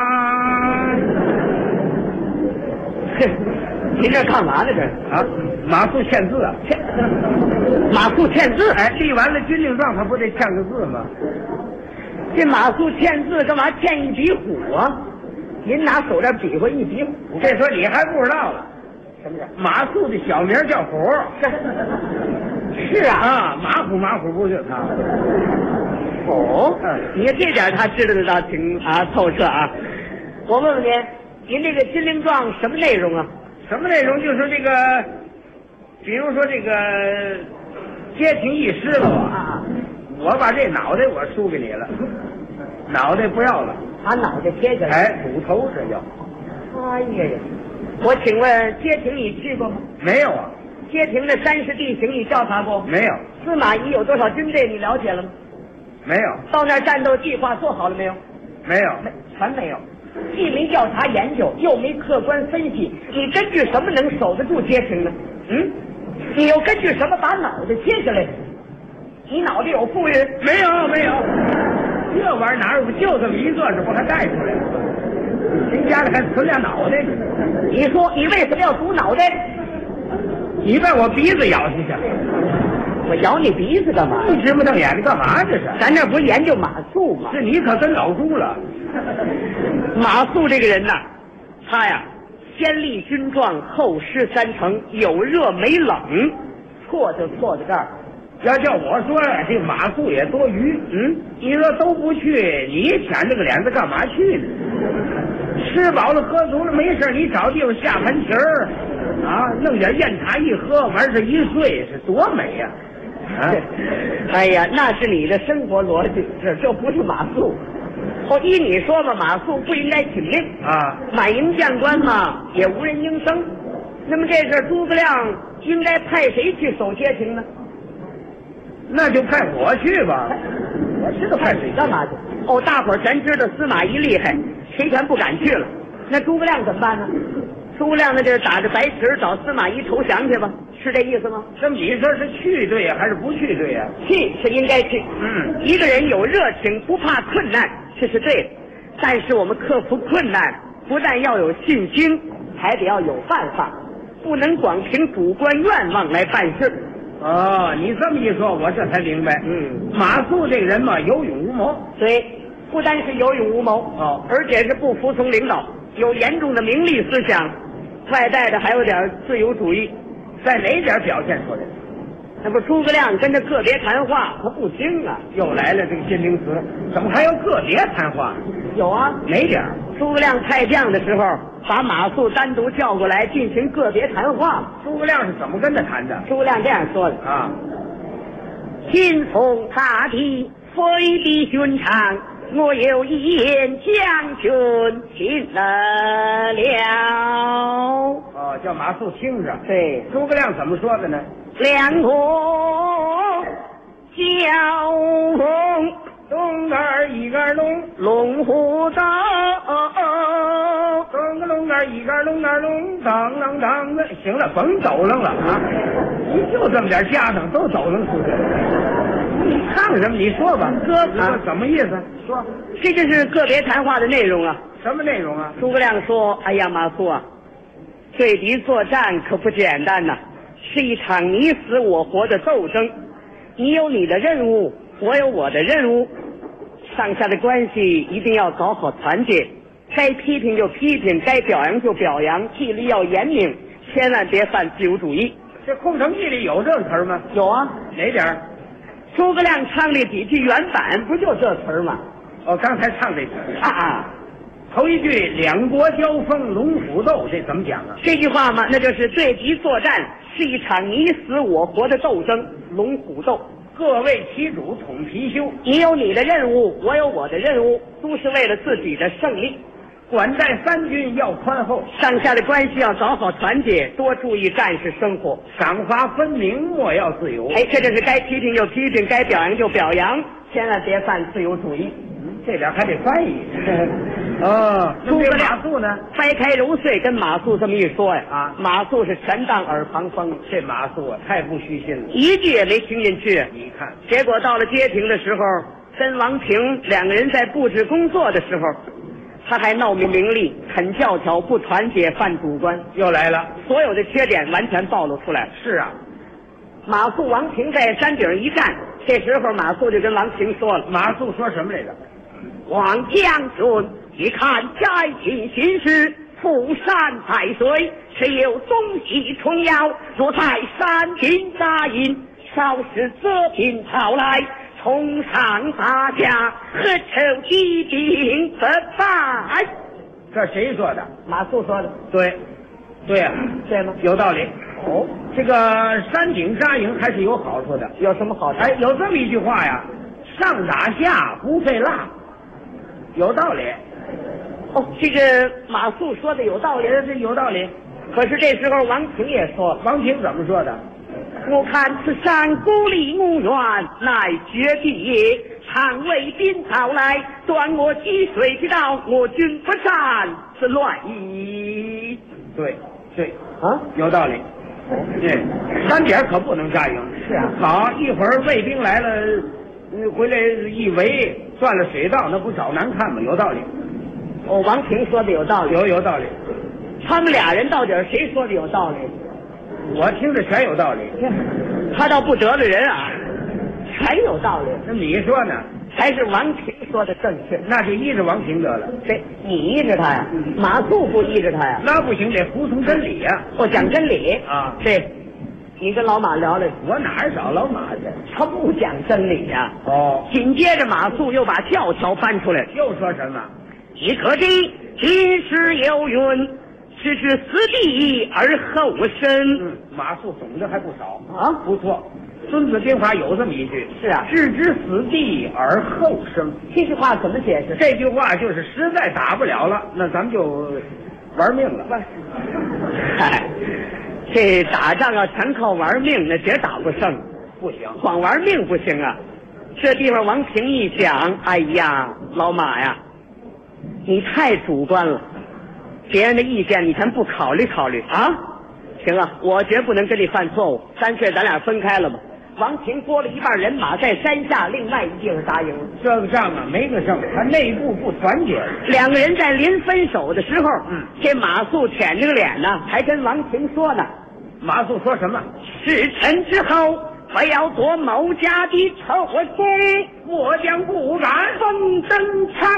您这干嘛呢？这啊，马谡签字啊， 马谡签字， 哎，立完了军令状，他不得签个字吗？ 这马谡签字干嘛签一笔虎啊？您拿手这比划一笔虎， 这说你还不知道了？ 什么事？ 马谡的小名叫虎。 是啊， 啊，马虎不是他。 哦，你看这点他知道的倒挺透彻啊。我问问您这个军令状什么内容啊？ 什么内容？就是这个，比如说这个街亭一失了啊，我把这脑袋我输给你了，脑袋不要了， 把脑袋贴起来， 哎，骨头这叫。 哎呀呀！我请问街亭你去过吗？ 没有啊。 街亭的山势地形你调查过？ 没有。 司马懿有多少军队你了解了吗？ 没有。 到那儿战斗计划做好了没有？ 没有。 全没有。既没调查研究，又没客观分析，你根据什么能守得住街亭呢？你又根据什么把脑袋切下来？你脑袋有富裕？ 没有没有，这玩意儿哪有？就这么一个，这不还带出来了？您家里还存俩脑袋呢。 你说你为什么要堵脑袋？ 你把我鼻子咬下去。 我咬你鼻子干嘛？ 你直不瞪眼的干嘛这是？ 咱这不是研究马谡吗？ 是你可跟老猪了。 马谡这个人呐，他呀先立军状，后施三城，有热没冷，错就错在这儿。 要叫我说这马谡也多余。你说都不去，你舔这个脸子干嘛去呢？吃饱了喝足了没事，你找地方下盘棋儿啊，弄点雁茶一喝，完事一睡，是多美呀！ 哎呀，那是你的生活逻辑，这不是马谡。依你说嘛，马谡不应该请令啊， 满营将官嘛也无人应声。那么这事诸葛亮应该派谁去守街亭呢？ 那就派我去吧。我知道派谁干嘛去？大伙儿全知道司马懿厉害，谁全不敢去了。那诸葛亮怎么办呢？诸葛亮呢，就是打着白旗找司马懿投降去吧，是这意思吗？ 这么你说是去对呀，还是不去对呀？ 去是应该去。一个人有热情，不怕困难，这是对的。但是我们克服困难，不但要有信心，还得要有办法，不能光凭主观愿望来办事。 你这么一说，我这才明白。马谡这个人嘛，有勇无谋。 对，不单是有勇无谋，而且是不服从领导，有严重的名利思想，外带的还有点自由主义。 在哪点表现出来？ 那不诸葛亮跟着个别谈话，他不听啊。 又来了这个新名词，怎么还有个别谈话？ 有啊。 哪点？ 诸葛亮派将的时候，把马谡单独叫过来进行个别谈话。 诸葛亮是怎么跟他谈的？ 诸葛亮这样说的啊： 秦宋大地非比寻常，我有一言将军听了。 叫马谡听着。 对， 诸葛亮怎么说的呢？ 两国交锋， 东杆一杆龙， 龙虎斗， 东个龙杆一杆龙杆龙，当当当的。行了，甭抖楞了啊！你就这么点家当都抖楞出去。你唱什么？你说吧，哥怎么意思？说， 这就是个别谈话的内容啊。 什么内容啊？ 诸葛亮说：“哎呀，马谡啊，对敌作战可不简单呐，是一场你死我活的斗争。你有你的任务，我有我的任务，上下的关系一定要搞好团结，该批评就批评，该表扬就表扬，纪律要严明，千万别犯自由主义。” 这《空城计》里有这个词儿吗？ 有啊。 哪点儿？ 诸葛亮唱这几句原版不就这词儿吗？ 刚才唱这词儿头一句两国交锋，龙虎斗，这怎么讲啊？ 这句话嘛，那就是对敌作战是一场你死我活的斗争，龙虎斗， 各为其主，统貔貅。 你有你的任务，我有我的任务，都是为了自己的胜利。 管带三军要宽厚， 上下的关系要搞好团结，多注意战士生活， 赏罚分明，莫要自由。 这就是该批评就批评，该表扬就表扬，千万别犯自由主义。 这点还得翻译。 诸葛亮马谡呢？ 掰开揉碎跟马谡这么一说呀，马谡是全当耳旁风。 这马谡啊，太不虚心了， 一句也没听进去。 你看， 结果到了街亭的时候，跟王平两个人在布置工作的时候，他还闹名利，很教条，不团结，犯主观， 又来了， 所有的缺点完全暴露出来。 是啊， 马谡、王平在山顶一站，这时候马谡就跟王平说了。 马谡说什么来着？ 王将军，你看摘尽心事，富山在水，只有东西重要。若在山顶扎营，稍时泽平朝来，冲上大家，何愁疾病不败？ 这谁说的？ 马谡说的。 对，对呀， 对吗？ 有道理。这个山顶扎营还是有好处的。 有什么好处？ 有这么一句话呀，上打下不费蜡，有道理。 这个马谡说的有道理， 这有道理。 可是这时候王平也说， 王平怎么说的？ 我看此山孤立无援，乃绝地。常为兵讨来，断我积水之道，我军不善是乱矣。 对，啊，有道理。对，3点可不能加营。 是啊。 好，一会儿卫兵来了，回来一围，断了水道，那不找难看吗？有道理。 王平说的有道理。 有道理。 他们俩人到底谁说的有道理？ 我听着全有道理。 他倒不得罪人啊。全有道理， 那你说呢？ 还是王平说的正确？ 那就依着王平得了。 对，你依着他呀，马谡不依着他呀？ 那不行，得服从真理呀！ 讲真理啊！ 对，你跟老马聊聊。 我哪儿找老马去？ 他不讲真理呀！紧接着马谡又把教条搬出来， 又说什么？ 你可知今时有云，置之死地而后生。 马谡懂得还不少啊， 不错。孙子兵法有这么一句， 是啊， 置之死地而后生。 这句话怎么解释？ 这句话就是实在打不了了，那咱们就玩命了。 嗨，这打仗要全靠玩命，那绝打不胜。 不行， 光玩命不行啊！这地方王平一想，哎呀，老马呀，你太主观了，别人的意见你全不考虑考虑啊！行啊，我绝不能跟你犯错误，干脆咱俩分开了吧。王平拨了一半人马在山下，另外一地方扎营。 这个仗啊，没个胜，他内部不团结。 两个人在临分手的时候，这马谡舔着个脸呢，还跟王平说呢。 马谡说什么？ 事成之后，不要做某家的丑事， 我将不敢风登场。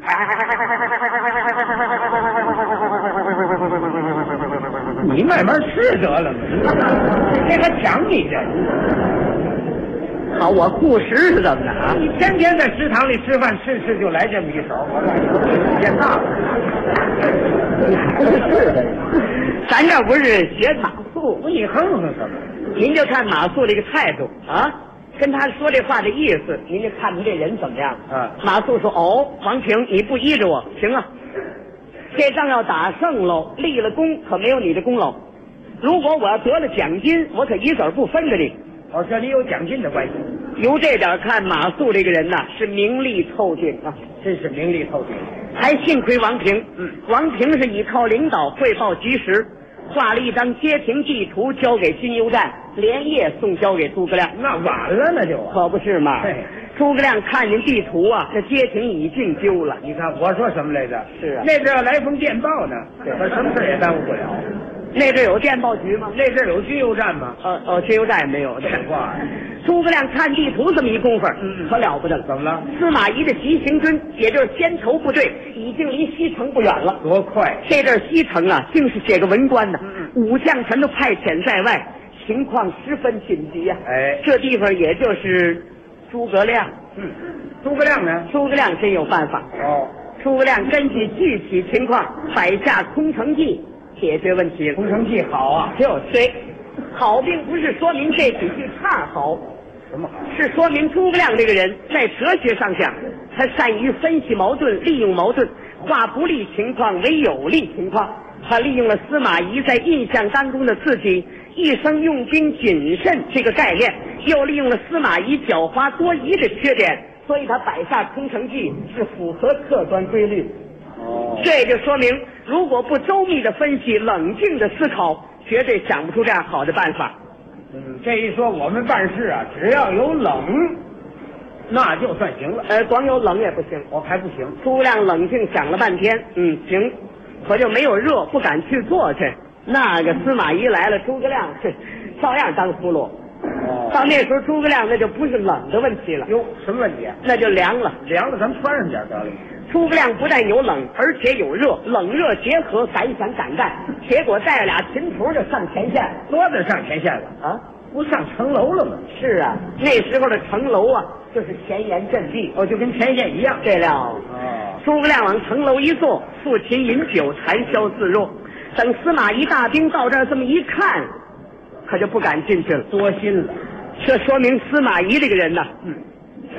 你慢慢吃得了，这还讲你这？ 好，我顾食是怎么的啊？ 你天天在食堂里吃饭，吃就来这么一手，我告诉你，时间大了。 是的，咱这不是学马谡， 你哼哼什么？ 您就看马谡这个态度啊，跟他说这话的意思，您就看他这人怎么样啊？马谡说：“哦，王平，你不依着我，行啊。这仗要打胜喽，立了功，可没有你的功劳。如果我要得了奖金，我可一子儿不分给你。” 这里有奖金的关系。 由这点看，马谡这个人呐，是名利透顶啊， 真是名利透顶。 还幸亏王平，王平是依靠领导汇报及时，画了一张街亭地图交给金牛站，连夜送交给诸葛亮。 那晚了，那就可不是嘛。诸葛亮看见地图啊，这街亭已经丢了。 你看我说什么来着？ 是啊， 那阵要来封电报呢，可什么事也耽误不了。 那阵有电报局吗？ 那阵有军邮站吗？ 军邮站也没有。 这话， 诸葛亮看地图这么一功夫，可了不得了。 怎么了？ 司马懿的急行军，也就是先头部队，已经离西城不远了。 多快！ 这阵西城啊，竟是些个文官呢，武将全都派遣在外，情况十分紧急呀。这地方也就是诸葛亮。 诸葛亮呢？ 诸葛亮真有办法。诸葛亮根据具体情况摆下空城计，解决问题。 空城计好啊， 对，好并不是说明这几句差好， 什么好？ 是说明诸葛亮这个人在哲学上讲，他善于分析矛盾，利用矛盾，化不利情况为有利情况。他利用了司马懿在印象当中的自己一生用兵谨慎这个概念，又利用了司马懿狡猾多疑的缺点，所以他摆下空城计是符合客观规律。这就说明，如果不周密的分析，冷静的思考，绝对想不出这样好的办法。 这一说我们办事啊，只要有冷，那就算行了。 光有冷也不行， 我还不行。 诸葛亮冷静想了半天，行，可就没有热，不敢去做去。那个司马懿来了，诸葛亮照样当俘虏。到那时候，诸葛亮那就不是冷的问题了。 哟，什么问题啊？ 那就凉了。 凉了，咱们穿上点得了。 诸葛亮不但有冷，而且有热，冷热结合，敢想敢干。结果带着俩秦厨就上前线， 多的上前线了啊！ 不上城楼了吗？ 是啊，那时候的城楼啊，就是前沿阵地， 就跟前线一样。 对了，诸葛亮往城楼一坐，父亲饮酒，谈笑自若。等司马懿大兵到这儿这么一看，可就不敢进去了， 多心了。 这说明司马懿这个人呢，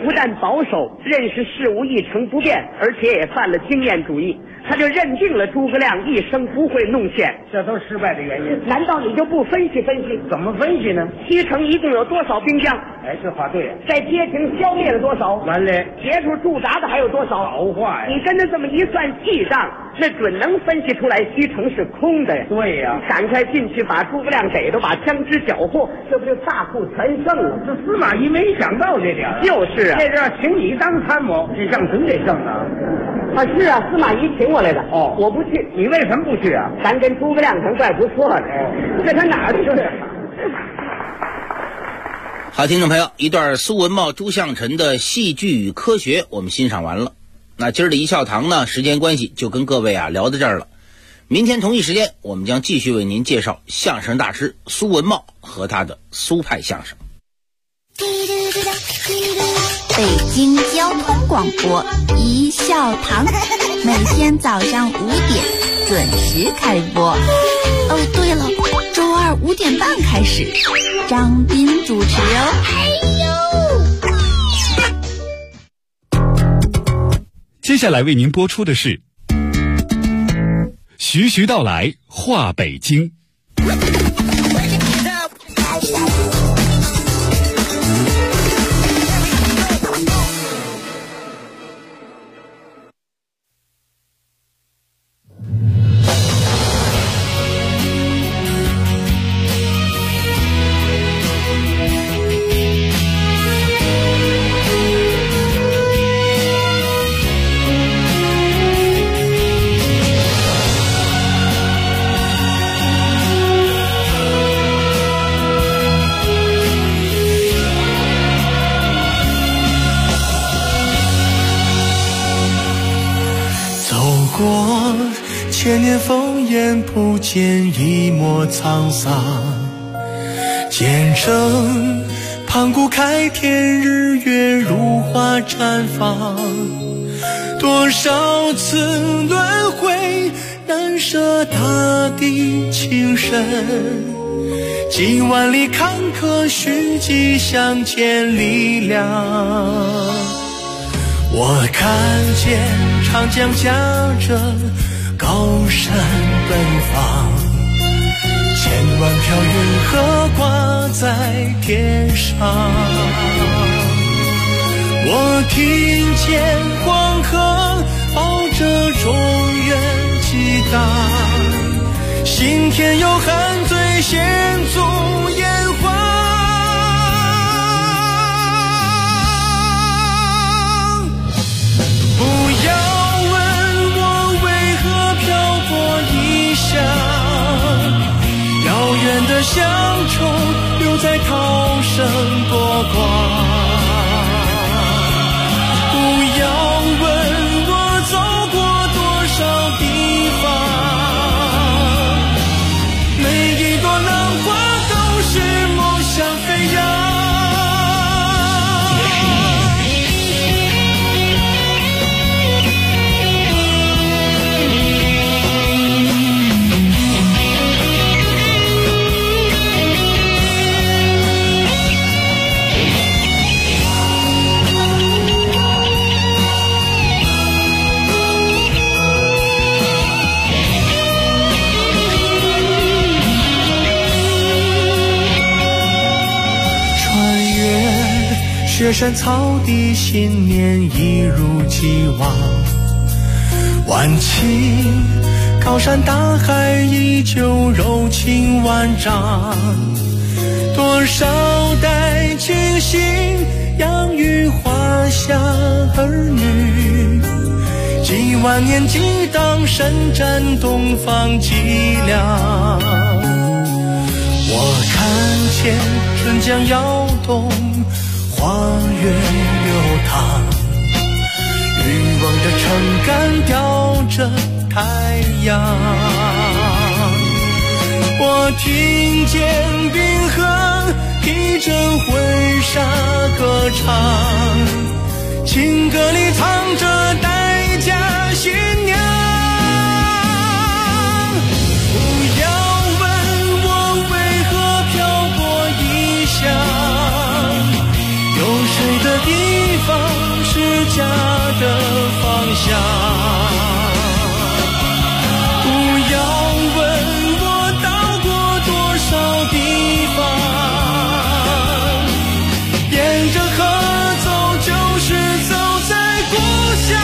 不但保守，认识事物一成不变，而且也犯了经验主义。他就认定了诸葛亮一生不会弄线， 这都失败的原因。 难道你就不分析分析？ 怎么分析呢？ 西城一共有多少兵将？ 哎，这话对呀。 在街亭消灭了多少？ 完了。 截住驻扎的还有多少？ 好话呀！ 你跟着这么一算记账，那准能分析出来西城是空的呀。 对呀。 赶快进去把诸葛亮逮着，把枪支缴获，这不就大获全胜了？ 这司马懿没想到这点。 就是啊， 这要请你当参谋，这仗真得胜啊！ 啊，是啊，司马懿请我来的。 哦， 我不去。 你为什么不去啊？ 咱跟诸葛亮可怪不错的。这他哪儿去了？ 好，听众朋友，一段苏文茂、朱向臣的戏剧与科学我们欣赏完了。那今儿的一笑堂呢，时间关系就跟各位聊到这儿了。明天同一时间，我们将继续为您介绍相声大师苏文茂和他的苏派相声。 北京交通广播一笑堂，每天早上5点准时开播。哦，对了，周二5点半开始，张斌主持哦。 接下来为您播出的是徐徐道来话北京。 千年烽烟不见一抹沧桑，见证盘古开天，日月如花绽放。多少次轮回，难舍大地情深。几万里坎坷，蓄积向前力量。我看见长江夹着高山奔放，千万条云河挂在天上。我听见黄河抱着中原激荡，心田有汉醉献足炎黄。不要问我为何漂泊异乡，遥远的乡愁留在涛声波光。不要问我走过多少地方，每一朵浪花都是梦想飞扬。雪山草地，信念一如既往。万顷高山大海，依旧柔情万丈。多少代清醒，养育华夏儿女。几万年激荡，伸展东方脊梁。我看见春江摇动，花月流淌，欲望的撑杆吊着太阳。我听见冰河披着婚纱歌唱，情歌里藏着代价新娘。不要问我为何漂泊异乡，有谁的地方的方向。不要问我到过多少地方，沿着河走就是走在故乡。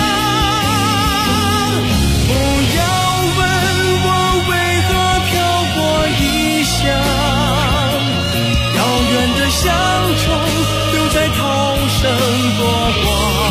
不要问我为何漂泊异乡，遥远的乡愁留在涛声波光。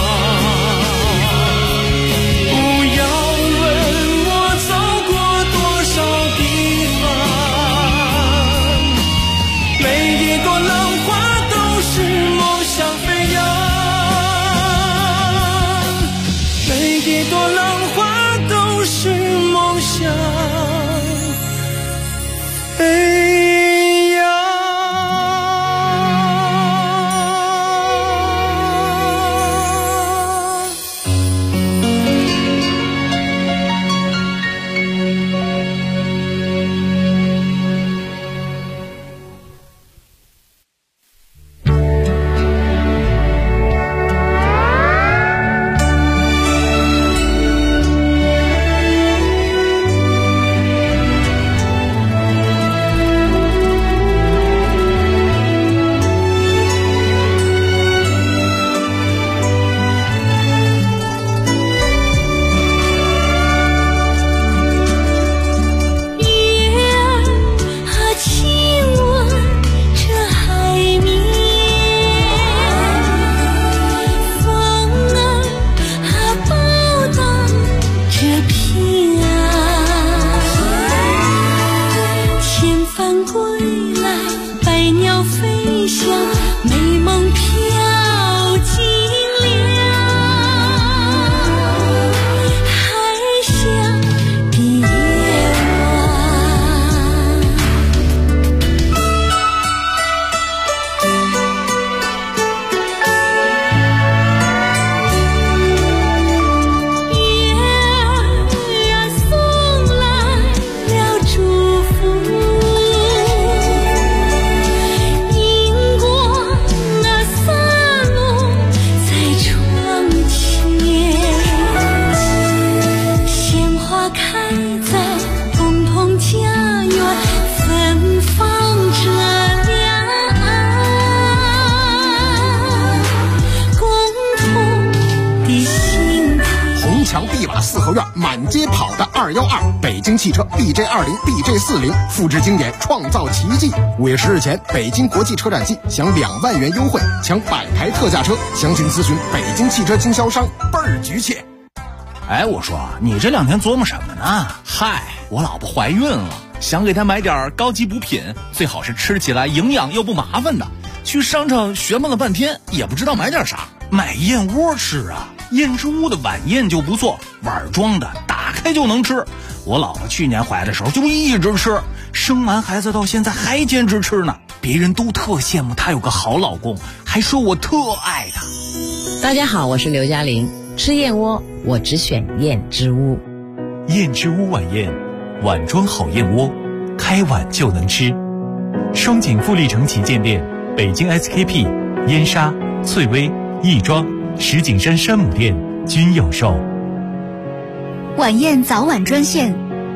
满街跑的212，北京汽车 BJ20、BJ40，复制经典，创造奇迹。5月10日前，北京国际车展季享2万元优惠，抢100台特价车。详情咨询北京汽车经销商，倍儿局气。 哎，我说你这2天琢磨什么呢？嗨，我老婆怀孕了，想给她买点高级补品，最好是吃起来营养又不麻烦的。去商场询问了半天，也不知道买点啥。买燕窝吃啊，燕之屋的晚宴就不错，碗装的，打开就能吃。我老婆去年怀的时候就一直吃，生完孩子到现在还坚持吃呢。别人都特羡慕她有个好老公，还说我特爱她。 大家好，我是刘嘉玲。吃燕窝我只选燕之屋。 燕之屋晚宴，碗装好燕窝，开碗就能吃。双井富力城旗舰店、北京 SKP、燕莎、翠微、亦庄、石景山山姆店均有售。 晚宴早晚专线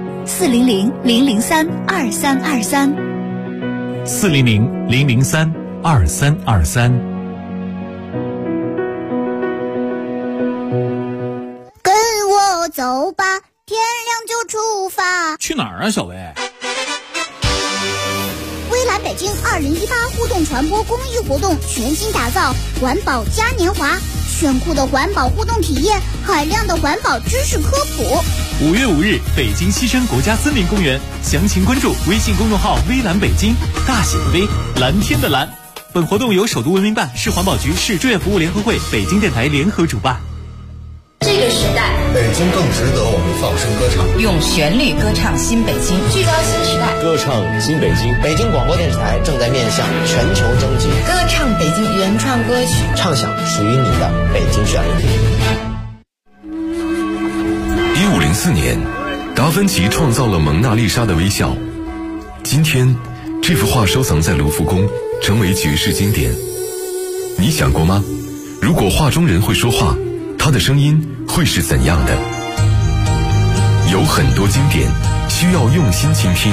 ：400-003-2323。 400-003-2323。 跟我走吧，天亮就出发。 去哪儿啊，小薇？ 微蓝北京2018互动传播公益活动全新打造环保嘉年华，炫酷的环保互动体验，海量的环保知识科普。 5月5日，北京西山国家森林公园，详情关注微信公众号微蓝北京，大写的微，蓝天的蓝。本活动由首都文明办、市环保局、市专业服务联合会、北京电台联合主办。 这个时代， 北京更值得我们放声歌唱， 用旋律歌唱新北京，聚焦新时代， 歌唱新北京。北京广播电视台正在面向全球征集， 歌唱北京原创歌曲， 唱响属于你的北京旋律。 1504年，达芬奇创造了蒙娜丽莎的微笑。今天，这幅画收藏在卢浮宫，成为绝世经典。你想过吗？如果画中人会说话， 他的声音会是怎样的？有很多经典需要用心倾听。